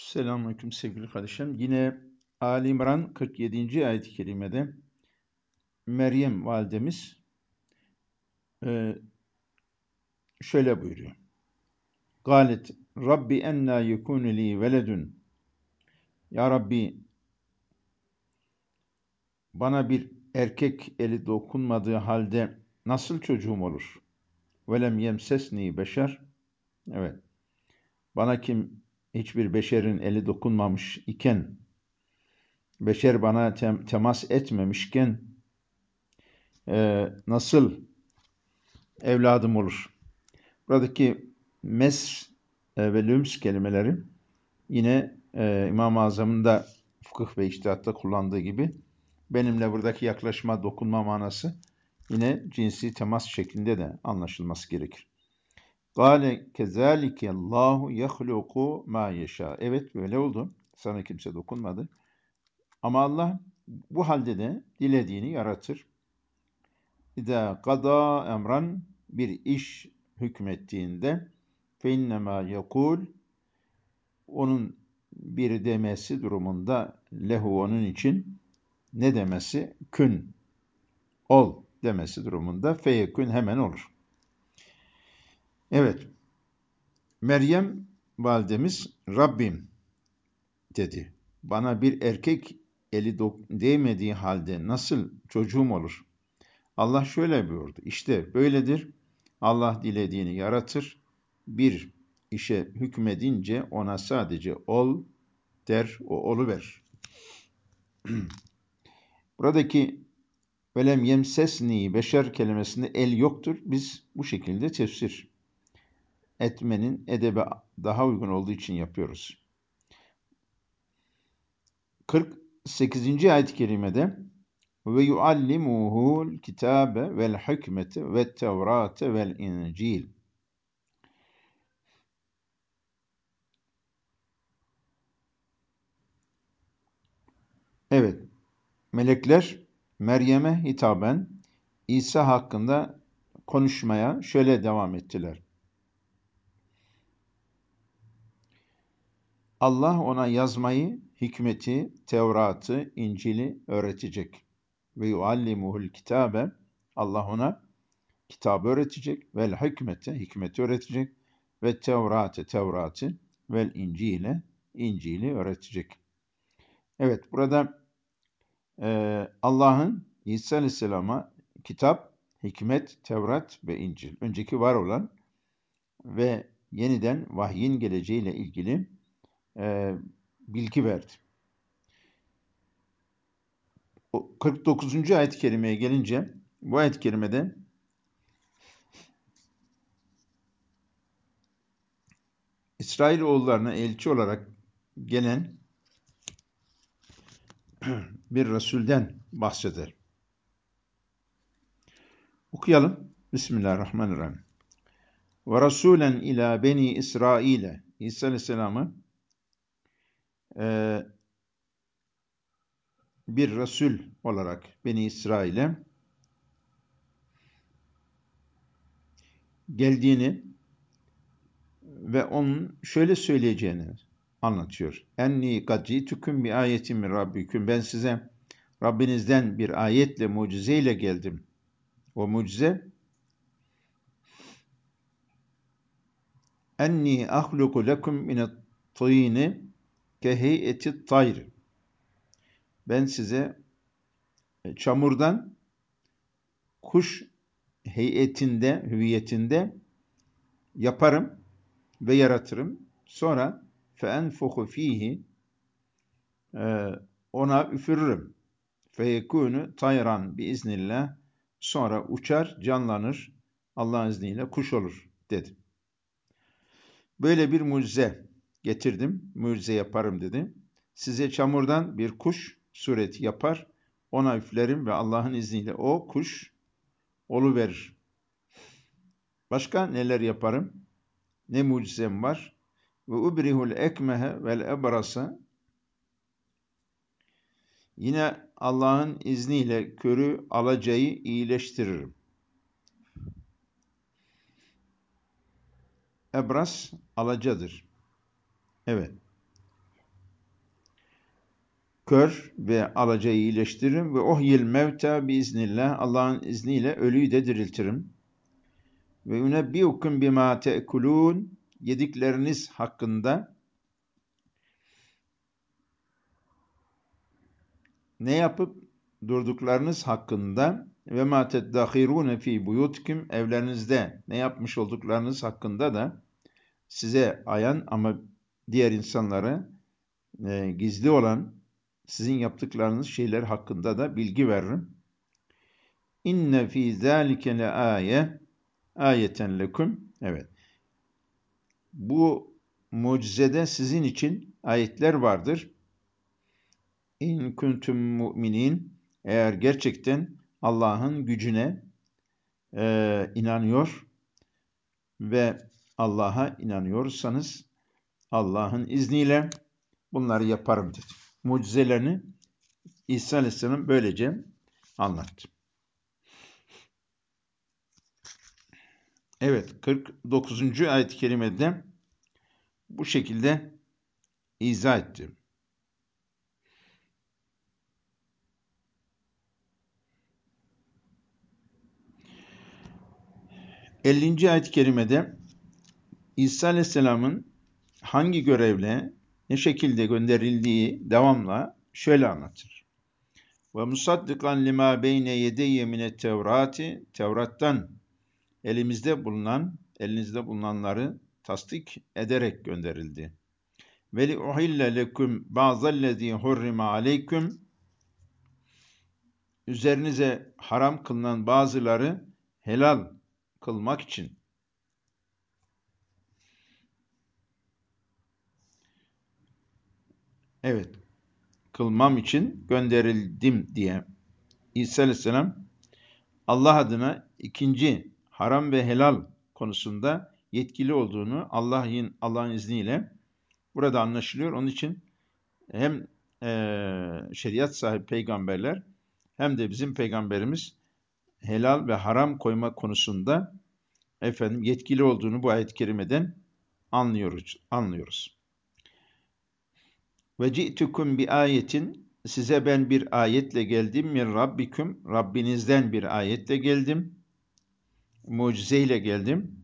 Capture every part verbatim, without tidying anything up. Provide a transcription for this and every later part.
Selamünaleyküm sevgili kardeşlerim. Yine Ali İmran kırk yedinci ayet-i kerimede Meryem validemiz e, şöyle buyuruyor. Galet Rabbi enna yekunu li veledun. Ya Rabbi, bana bir erkek eli dokunmadığı halde nasıl çocuğum olur? Velem yemsesni beşer. Evet. Bana kim hiçbir beşerin eli dokunmamış iken, beşer bana tem, temas etmemişken e, nasıl evladım olur? Buradaki mes e, ve lüms kelimeleri yine e, İmam-ı Azam'ın da fıkıh ve içtihatta kullandığı gibi benimle buradaki yaklaşma, dokunma manası yine cinsi temas şeklinde de anlaşılması gerekir. Gâle kezâlike Allahu yehluku mâ yeşâ. Evet, böyle oldu. Sana kimse dokunmadı. Ama Allah bu halde de dilediğini yaratır. İzâ kadâ emran, bir iş hükmettiğinde فَاِنَّمَا يَقُولُ, onun bir demesi durumunda lehu, onun için ne demesi? Kün, ol demesi durumunda feyekün, hemen olur. Evet, Meryem validemiz Rabbim dedi. Bana bir erkek eli değmediği halde nasıl çocuğum olur? Allah şöyle buyurdu. İşte böyledir. Allah dilediğini yaratır. Bir işe hükmedince ona sadece ol der, o oluverir. Buradaki velem yemsesni beşer kelimesinde el yoktur. Biz bu şekilde tefsir etmenin edebe daha uygun olduğu için yapıyoruz. kırk sekizinci ayet-i kerimede ve yuallimuhul kitabe vel hikmete ve tevrate vel incil. Evet, melekler Meryem'e hitaben İsa hakkında konuşmaya şöyle devam ettiler. Allah ona yazmayı, hikmeti, Tevrat'ı, İncil'i öğretecek. Ve yuallimuhul kitabe, Allah ona kitabı öğretecek. Vel hikmete, hikmeti öğretecek. Ve Tevrat'ı, Tevrat'ı, vel İncil'e, İncil'i öğretecek. Evet, burada e, Allah'ın İsa Aleyhisselam'a kitap, hikmet, Tevrat ve İncil, önceki var olan ve yeniden vahyin geleceğiyle ilgili e, bilgi verdi. O kırk dokuzuncu ayet-i kerimeye gelince, bu ayet-i kerimede İsrailoğullarına elçi olarak gelen bir Resul'den bahseder. Okuyalım. Bismillahirrahmanirrahim. Ve Resulen ila beni İsrail'e, İsa Aleyhisselam'ı e, bir Resul olarak Beni İsrail'e geldiğini ve onun şöyle söyleyeceğini anlatıyor. Enni kad ci'tukum bi ayetin min rabbikum. Ben size Rabbinizden bir ayetle, mucizeyle geldim. O mucize, enni ahluku lekum minat tîni keheyeti tayr. Ben size çamurdan kuş heyetinde, hüviyetinde yaparım ve yaratırım. Sonra feenfuhu fihi, ona üfürürüm. Feyekûnü tayran biiznillah, sonra uçar, canlanır, Allah'ın izniyle kuş olur dedi. Böyle bir mucize getirdim, mucize yaparım dedi. Size çamurdan bir kuş sureti yapar, ona üflerim ve Allah'ın izniyle o kuş oluverir. Başka neler yaparım? Ne mucizem var? Ve ubrihul ekmehe vel ebrasa, yine Allah'ın izniyle körü, alacayı iyileştiririm. Ebras alacadır. Evet. kör ve alacayı iyileştiririm ve ohyil mevta biiznillah, Allah'ın izniyle ölüyü de diriltirim. Ve unebbiukum bima te'kulun, yedikleriniz hakkında, ne yapıp durduklarınız hakkında, ve ma teddahirune fi buyutikum, evlerinizde ne yapmış olduklarınız hakkında da size ayan ama diğer insanlara e, gizli olan sizin yaptıklarınız şeyler hakkında da bilgi veririm. İnne fî zâlike le âye, âyeten lekum. Evet. Bu mucizede sizin için ayetler vardır. İn kuntum mu'minin, eğer gerçekten Allah'ın gücüne e, inanıyor ve Allah'a inanıyorsanız Allah'ın izniyle bunları yaparım dedi. Mucizelerini İsa Aleyhisselam böylece anlattı. Evet, kırk dokuzuncu ayet-i kerimede bu şekilde izah etti. ellinci ayet-i kerimede İsa Aleyhisselam'ın hangi görevle, ne şekilde gönderildiği devamla şöyle anlatır. Ve musaddikan lima beyne yedeyye minet tevrati, Tevrat'tan elimizde bulunan, elinizde bulunanları tasdik ederek gönderildi. Ve li uhille lekum ba'zallezî hurrime aleyküm, üzerinize haram kılınan bazıları helal kılmak için. Evet, kılmam için gönderildim diye İsa Aleyhisselam Allah adına ikinci haram ve helal konusunda yetkili olduğunu Allah'ın Allah'ın izniyle burada anlaşılıyor. Onun için hem e, şeriat sahibi peygamberler hem de bizim peygamberimiz helal ve haram koyma konusunda efendim yetkili olduğunu bu ayet-i kerimeden anlıyoruz. anlıyoruz. Ve ci'tukum bi ayetin, size ben bir ayetle geldim, min rabbikum, Rabbinizden bir ayetle geldim, mucizeyle geldim.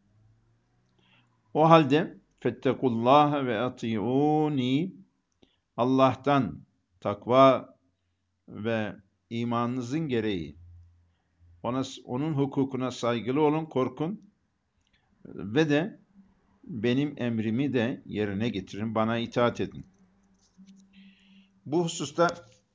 O halde fettekullaha ve ati'uni, Allah'tan takva ve imanınızın gereği ona, onun hukukuna saygılı olun, korkun ve de benim emrimi de yerine getirin, bana itaat edin. Bu hususta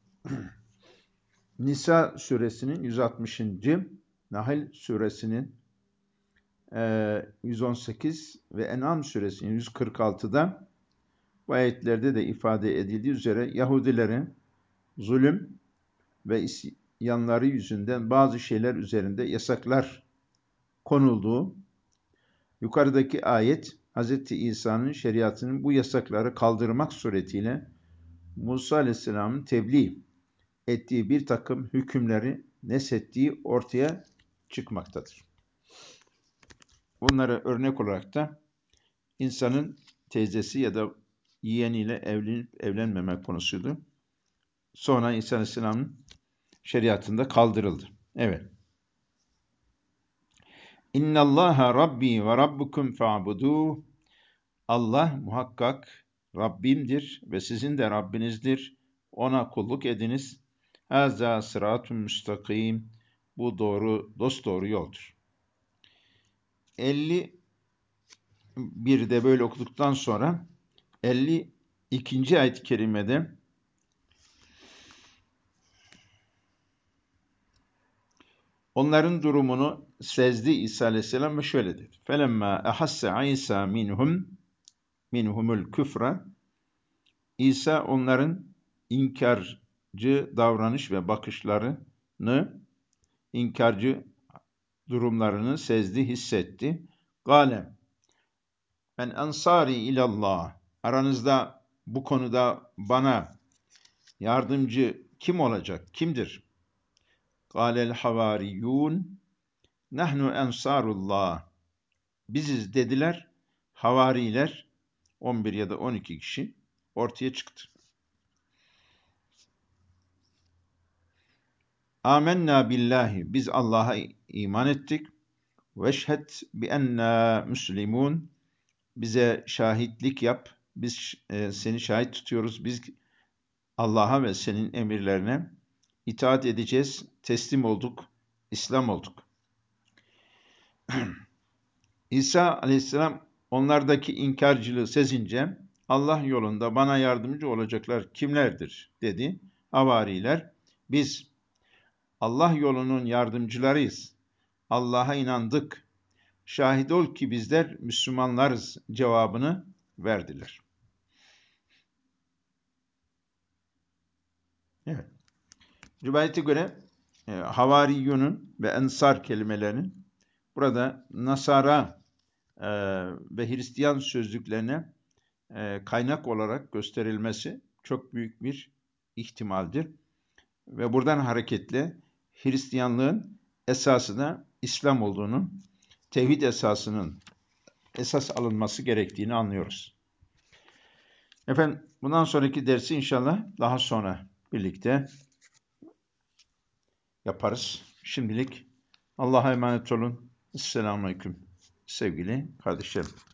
Nisa suresinin yüz altmışıncı. Nahl suresinin yüz on sekiz ve En'am suresinin yüz kırk altıda bu ayetlerde de ifade edildiği üzere Yahudilerin zulüm ve isyanları yüzünden bazı şeyler üzerinde yasaklar konulduğu, yukarıdaki ayet Hz. İsa'nın şeriatının bu yasakları kaldırmak suretiyle Musa Aleyhisselam'ın tebliğ ettiği bir takım hükümleri neshettiği ortaya çıkmaktadır. Bunlara örnek olarak da insanın teyzesi ya da yeğeniyle evlenip evlenmemek konusuydu. Sonra İsa Aleyhisselam'ın şeriatında kaldırıldı. Evet. İnna Allaha Rabbi ve Rabbukum fa'buduh. Allah muhakkak Rabbimdir ve sizin de Rabbinizdir. Ona kulluk ediniz. Haza sıratun müstakim. Bu doğru, dosdoğru yoldur. elli birde böyle okuduktan sonra elli ikinci ayet-i kerimede onların durumunu sezdi İsa Aleyhisselam ve şöyle dedi. Felemma ahasse İsa minhum minhumul küfre. İsa onların inkarcı davranış ve bakışlarını, inkarcı durumlarını sezdi, hissetti. Gale ben ensari ilallah. Aranızda bu konuda bana yardımcı kim olacak? Kimdir? Galel havariyun nahnu ensarullah. Biziz dediler. Havariler on bir ya da on iki kişi ortaya çıktı. Âmennâ billahi, biz Allah'a iman ettik. Veşhed bi enna müslimûn, bize şahitlik yap. Biz e, seni şahit tutuyoruz. Biz Allah'a ve senin emirlerine itaat edeceğiz. Teslim olduk. İslam olduk. İsa aleyhisselam onlardaki inkarcılığı sezince Allah yolunda bana yardımcı olacaklar kimlerdir dedi. Havariler, biz Allah yolunun yardımcılarıyız. Allah'a inandık. Şahit ol ki bizler Müslümanlarız cevabını verdiler. Evet. Rivayete göre e, havariyunun ve ensar kelimelerinin burada Nasara e, ve Hristiyan sözlüklerine e, kaynak olarak gösterilmesi çok büyük bir ihtimaldir. Ve buradan hareketle Hristiyanlığın esası da İslam olduğunu, tevhid esasının esas alınması gerektiğini anlıyoruz. Efendim, bundan sonraki dersi inşallah daha sonra birlikte yaparız. Şimdilik Allah'a emanet olun. Esselamu Aleyküm sevgili kardeşlerim.